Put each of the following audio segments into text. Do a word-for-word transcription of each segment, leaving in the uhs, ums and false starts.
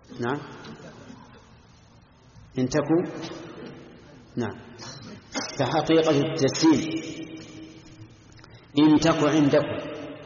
نعم إن تكن نعم فحقيقة التجسيم إن تكن عندكم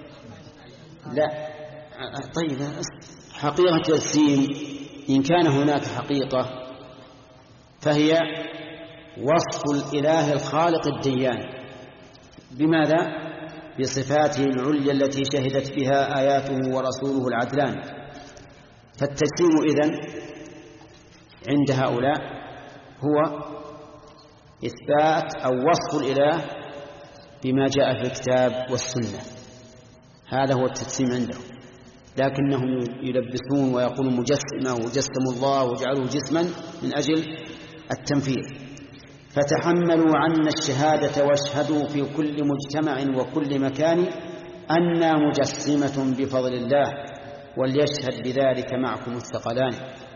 لا طيب حقيقة التجسيم إن كان هناك حقيقة فهي وصف الإله الخالق الديان بماذا؟ بصفاته العليا التي شهدت بها آياته ورسوله العدلان. فالتجسيم إذن عند هؤلاء هو إثبات أو وصف الإله بما جاء في الكتاب والسنة، هذا هو التجسيم عندهم. لكنهم يلبسون ويقولون مجسمة وجسموا الله وجعلوه جسما من أجل التمثيل. فتحملوا عنا الشهادة واشهدوا في كل مجتمع وكل مكان أنا مجسمة بفضل الله وليشهد بذلك معكم الثقلان.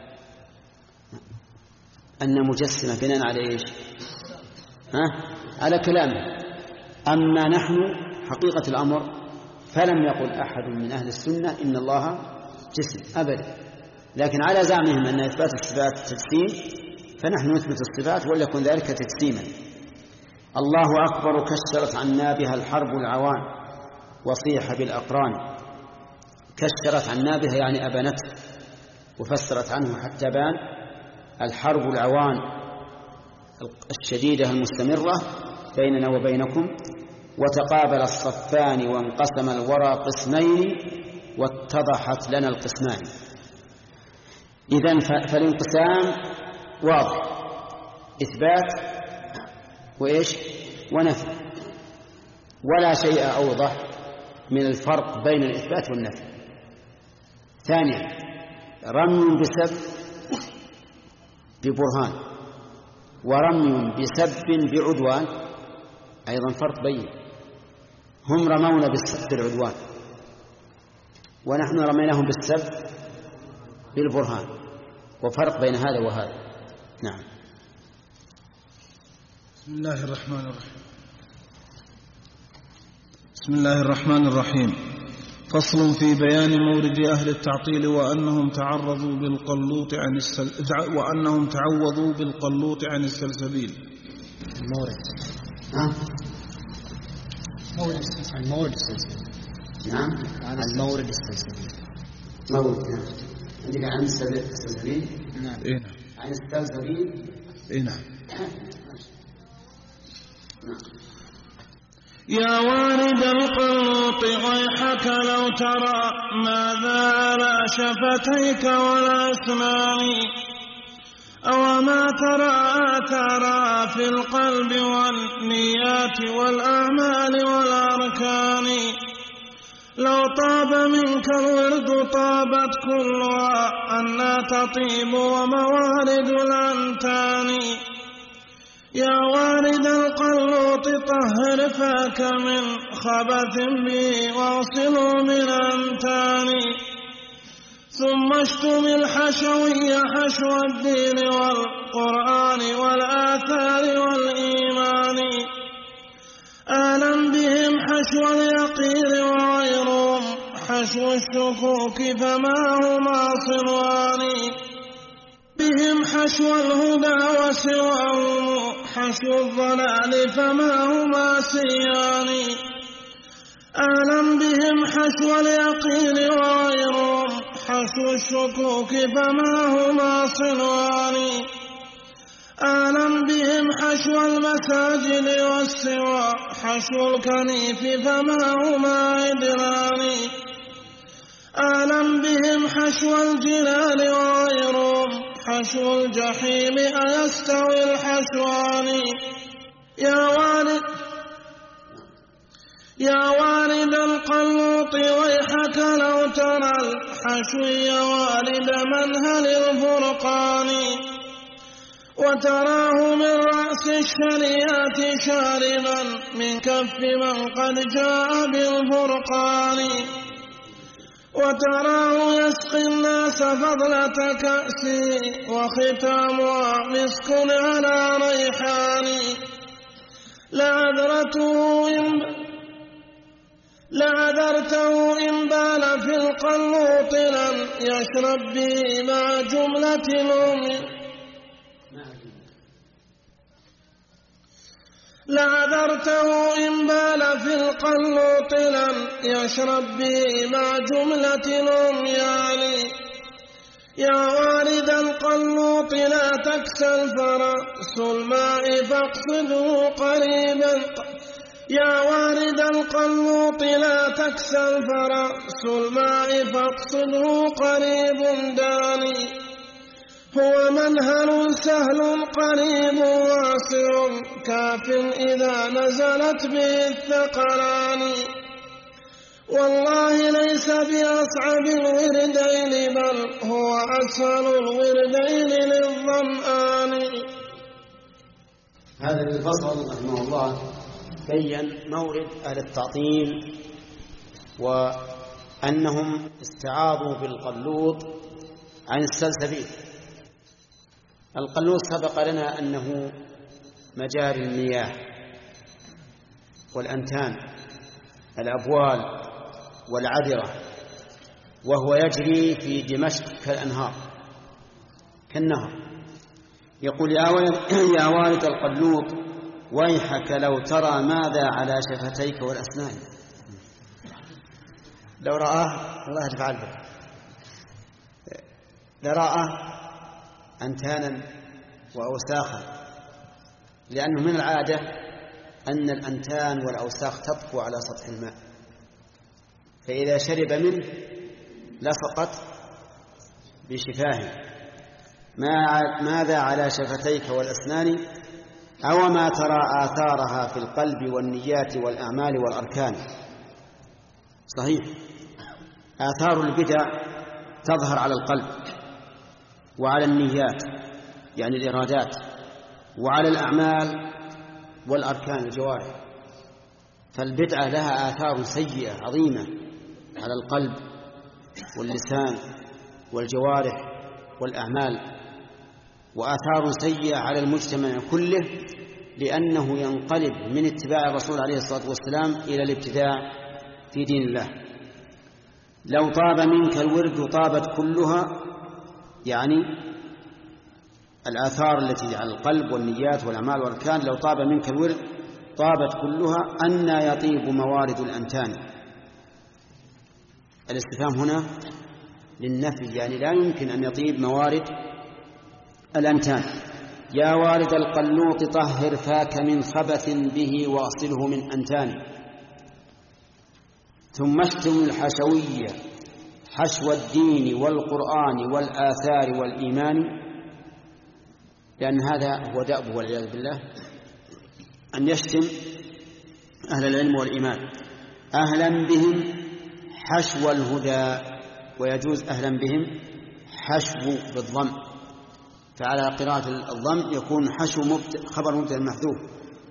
أن مجسمة بناء على إيش؟ ها؟ على كلامه. أما نحن حقيقة الأمر فلم يقل أحد من أهل السنة إن الله جسم أبدا، لكن على زعمهم أن إثبات الصفات تجسيم فنحن نثبت الصفات وليكن ذلك تجسيما. الله أكبر كشرت عنا بها الحرب العوان وصيح بالأقران. كشرت عنا بها يعني أبنته وفسرت عنه حتى بان الحرب العوان الشديدة المستمرة بيننا وبينكم. وتقابل الصفان وانقسم الورى قسمين واتضحت لنا القسمان. إذن فالانقسام واضح، إثبات وإيش ونفي، ولا شيء أوضح من الفرق بين الإثبات والنفي. ثانيا رمي بسب ببرهان ورمي بسب بعدوان أيضا فرق بين. هم رمونا بالسب بالعدوان ونحن رميناهم بالسب بالبرهان، وفرق بين هذا وهذا. نعم. بسم الله الرحمن الرحيم. بسم الله الرحمن الرحيم. فصل في بيان مورد أهل التعطيل وأنهم تعرضوا بالقلوط عن السل... وأنهم تعوضوا بالقلوط عن السلسبيل. المورد ها؟ مورد السلسبيل. المورد السلسبيل. نعم. عن المورد السلسبيل. مورد نعم. عندك عن السلسبيل. نعم. إيه نعم. عن السلسبيل. إيه نعم. يا وارد القلوط ويحك لو ترى ماذا على شفتيك والأسنان، أو ما ترى ترى في القلب والنيات والأعمال والأركان. لو طاب منك الورد طابت كلها أنا تطيب وموارد الأنتان. يا وارد القلوط طهر فاك من خبث به واغسله من أنتان. ثم اشتم الحشوي حشو الدين والقرآن والآثار والإيمان. آلم بهم حشو اليقين وغيرهم حشو الشكوك فما هما صنوان. بهم حشو الهدى وسواهم حشو الضلال فما هما سيان. آلم بهم حشو اليقين وغيرهم حشو الشكوك فما هما صنوان. آلم بهم حشو المساجد والسوى حشو الكنيف فما هما عدلان. آلم بهم حشو الجلال وغيرهم حشو الجحيم أيستوي الحشوان. يا وارد يا وارد القلوط ويحك لو ترى الحشوي والد منهل الفرقان. وتراه من رأس الشريعة شاربا من كف من قد جاء بالفرقان. وتراه يسقي الناس فضلة كأسه وختامها مسك على ريحان. لعذرته لعذرته إن بال في القلوط لم يشرب به مع جملة الأم لعذرته إن بال في القلوط لم يشرب به مع جملة العميان يا وارد القلوط لا تكسل فرأس الماء فاقصده قريبا يا وارد القلوط لا تكسل فرأس الماء فاقصده قريب داني هو منهل سهل قريب واسع كاف إذا نزلت به الثقلان والله ليس بأصعب الوردين بل هو أسهل الوردين للظمآن. هذا الفصل رحمه الله بين مورد أهل التعطيل وأنهم استعاضوا بالقلوط عن السلسبيل. القلوط سبق لنا أنه مجاري المياه والأنتان الأبوال والعذرة وهو يجري في دمشق كالأنهار كالنهر. يقول يا والد القلوط ويحك لو ترى ماذا على شفتيك والأسنان. لو رآه الله يفعل به لرآه أنتانا وأوساخا لأنه من العادة أن الأنتان والأوساخ تطفو على سطح الماء فإذا شرب منه لصقت بشفاهه. ماذا على شفتيك والأسنان أو ما ترى آثارها في القلب والنيات والأعمال والأركان. صحيح آثار البدع تظهر على القلب وعلى النيات يعني الإرادات وعلى الأعمال والأركان الجوارح. فالبدعة لها آثار سيئة عظيمة على القلب واللسان والجوارح والأعمال وآثار سيئة على المجتمع كله لأنه ينقلب من اتباع الرسول عليه الصلاة والسلام إلى الابتداع في دين الله. لو طاب منك الورد طابت كلها يعني الآثار التي على القلب والنيات والأعمال والأركان لو طاب منك الورد طابت كلها أنى يطيب موارد الأنتان. الاستفهام هنا للنفي يعني لا يمكن أن يطيب موارد الأنتان. يا وارد القلوط طهر فاك من خبث به واصله من أنتان ثم اشتم الحشوية حشو الدين والقرآن والآثار والإيمان لأن هذا هو دأبه والعياذ بالله أن يشتم أهل العلم والإيمان. أهلا بهم حشو الهدى ويجوز أهلا بهم حشو بالضم فعلى قراءة الضم يكون حشو مبت... خبر مبتدأ محذوف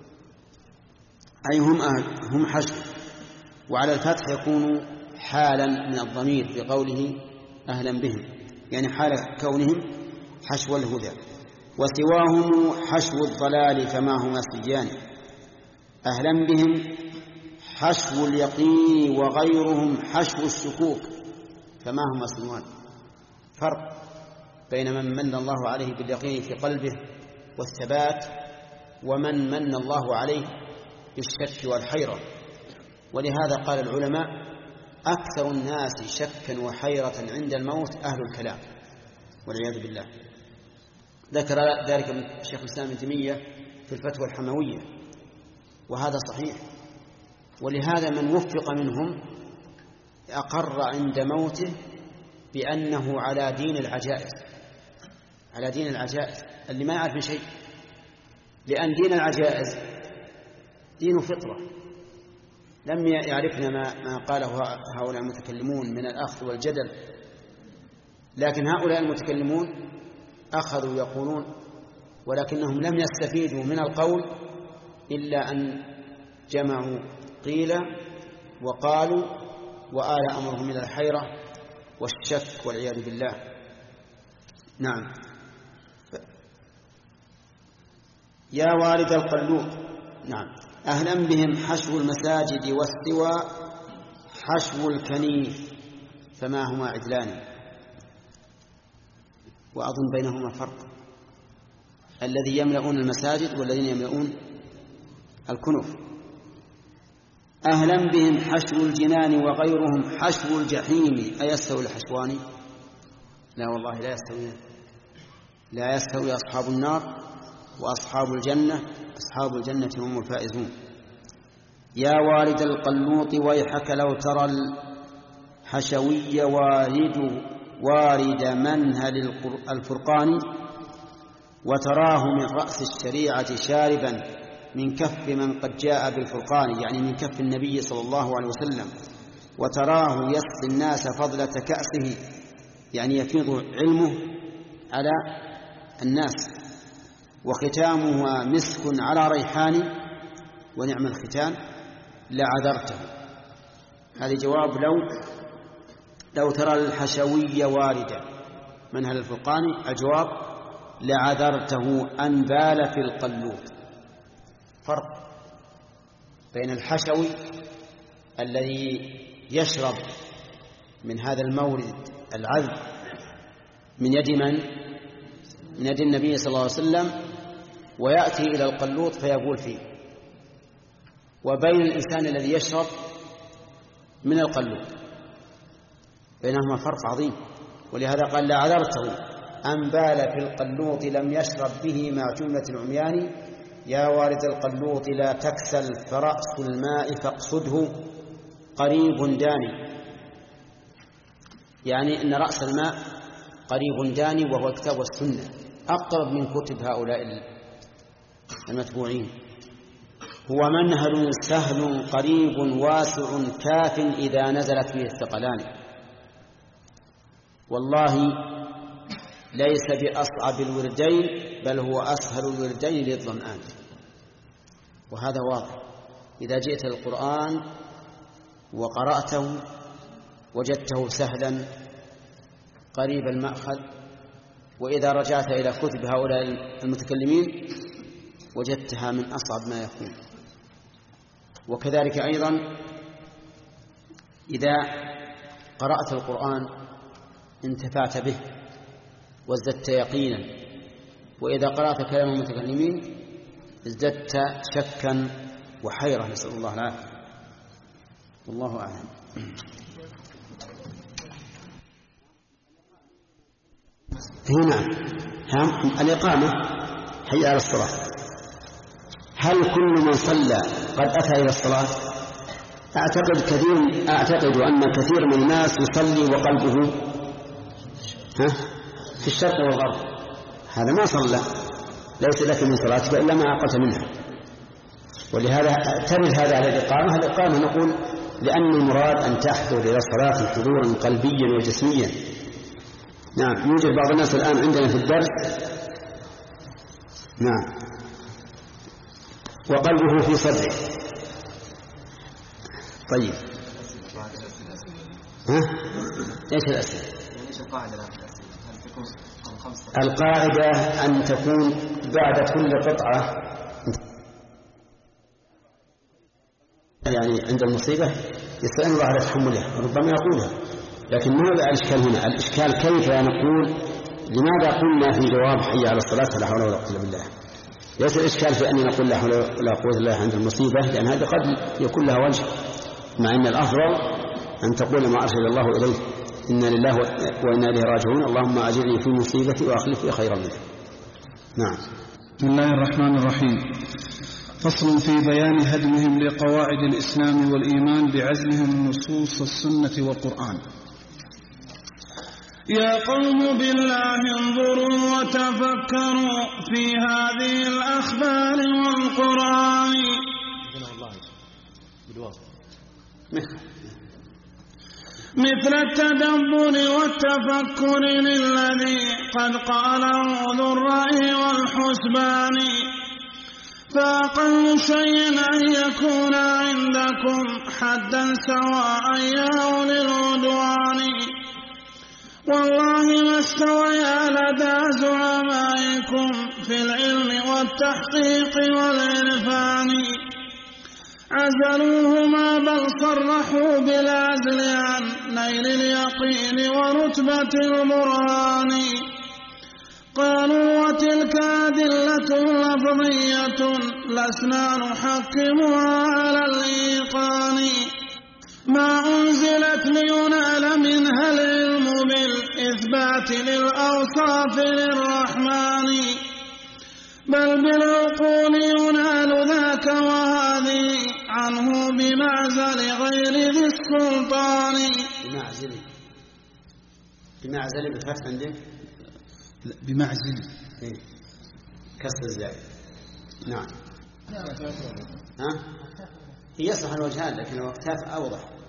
أي هم أهل هم حشو وعلى الفتح يكون حالا من الضمير بقوله أهلا بهم يعني حال كونهم حشو الهدى. وسواهم حشو الضلال فما هما سيان. أهلا بهم حشو اليقين وغيرهم حشو الشكوك فما هما سنوان. فرق بين من من الله عليه باليقين في قلبه والثبات ومن من الله عليه بالشك والحيرة. ولهذا قال العلماء أكثر الناس شكا وحيرة عند الموت أهل الكلام والعياذ بالله. ذكر ذلك من شيخ الإسلام ابن تيمية في الفتوى الحموية وهذا صحيح. ولهذا من وفق منهم أقر عند موته بأنه على دين العجائز على دين العجائز اللي ما يعرف شيء لأن دين العجائز دين فطرة لم يعرفنا ما, ما قاله هؤلاء المتكلمون من الأخذ والجدل. لكن هؤلاء المتكلمون أخذوا يقولون ولكنهم لم يستفيدوا من القول إلا أن جمعوا قيل وقالوا وآل أمرهم إلى الحيرة والشك والعياذ بالله. نعم. يا وارد القلوب نعم أهلا بهم حشو المساجد واستوى حشو الكنيف فما هما عدلان، وأظن بينهما فرق، الذي يملؤون المساجد والذين يملؤون الكنوف. أهلا بهم حشو الجنان وغيرهم حشو الجحيم، أيستوي الحشوان؟ لا والله لا يستويان، لا يستوي أصحاب النار وأصحاب الجنة، أصحاب الجنة هم الفائزون. يا وارد القلوط ويحك لو ترى الحشوي وارد وارد منهل الفرقان، وتراه من رأس الشريعة شاربا من كف من قد جاء بالفرقان، يعني من كف النبي صلى الله عليه وسلم. وتراه يسقي الناس فضلة كأسه، يعني يفيض علمه على الناس. وختامها مسك على ريحان، ونعم الختان لعذرته. هذا جواب لو لو ترى الحشوي واردا منهل الفرقان. الجواب لعذرته أن بال في القلوط. فرق بين الحشوي الذي يشرب من هذا المورد العذب من يد من؟ من يد النبي صلى الله عليه وسلم، ويأتي إلى القلوط فيبول فيه، وبين الإنسان الذي يشرب من القلوط، بينهما فرق عظيم. ولهذا قال لعذرته أن بال في القلوط لم يشرب به مع جملة العميان. يا وارد القلوط لا تكسل فرأس الماء فاقصده قريب داني، يعني أن رأس الماء قريب داني، وهو الكتاب والسنة، أقرب من كتب هؤلاء المتبوعين. هو منهل سهل قريب واسع كاف إذا نزلت فيه الثقلان. والله ليس بأصعب الوردين، بل هو أسهل الوردين للظمآن. وهذا واضح، إذا جئت القرآن وقرأته وجدته سهلا قريب المأخذ، وإذا رجعت إلى كتب هؤلاء المتكلمين وجدتها من أصعب ما يكون. وكذلك أيضا إذا قرأت القرآن انتفعت به وازددت يقينا، وإذا قرأت كلام المتكلمين ازددت شكا وحيرة، نسأل الله العافية. والله أعلم. هنا الإقامة حي على الصلاة، هل كل من صلى قد أتى إلى الصلاة؟ أعتقد كثير أعتقد أن كثير من الناس يصلي وقلبه ها في الشرق والغرب، هذا ما صلى، ليس لك من صلاتك إلا ما عقلت منها. ولهذا ترد هذا على الإقامة. الإقامة نقول لأن المراد أن تحضر إلى الصلاة حضورا قلبيا وجسميا. نعم، يوجد بعض الناس الآن عندنا في الدرس نعم وقلبه في صدره. طيب ها ايش الأسئلة؟ القاعدة أن تكون بعد كل قطعة، يعني عند المصيبة يستعين الله على تحملها، ربما يقولها، لكن ما هو الإشكال هنا. الإشكال كيف نقول، لماذا قلنا في جواب حي على الصلاة لا حول ولا قوة إلا بالله؟ ليس الإشكال في أن نقول لا حول ولا قوة إلا بالله عند المصيبة، لأن هذا قد يكون لها وجه، مع أن الأفضل أن تقول ما أرسل الله إليه إنا لله وإنا إليه راجعون، اللهم أجرني في مصيبتي وأخلف لي خيرا منها. نعم. بسم الله الرحمن الرحيم. فصل في بيان هدمهم لقواعد الإسلام والإيمان بعزلهم نصوص السنة والقرآن. يا قوم بالله انظروا وتفكروا في هذه الأخبار والقرآن، مثل التدبر والتفكر للذي قد قاله ذو الرأي والحسبان. فأقل شيء أن يكون عندكم حدا سواء يا أولي العدوان. والله ما استويا لدى زعمائكم في العلم والتحقيق والعرفان عزلوهما بل صرحوا بالعزل عن نيل اليقين ورتبة البرهان. قالوا وتلك أدلة لفظية لسنا نحكمها على الإيقان، ما أنزلت لينال منها العلم بالإثبات للأوصاف للرحمن، بل بالعقول ينال ذاك وهذه عنه بمعزل غير ذي السلطان. بمعزل بمعزل بالفتح عندك؟ بمعزل إيه؟ كسر الزاي. نعم. ها؟ هي يصح الوجهان لكن الوقتاف أوضح.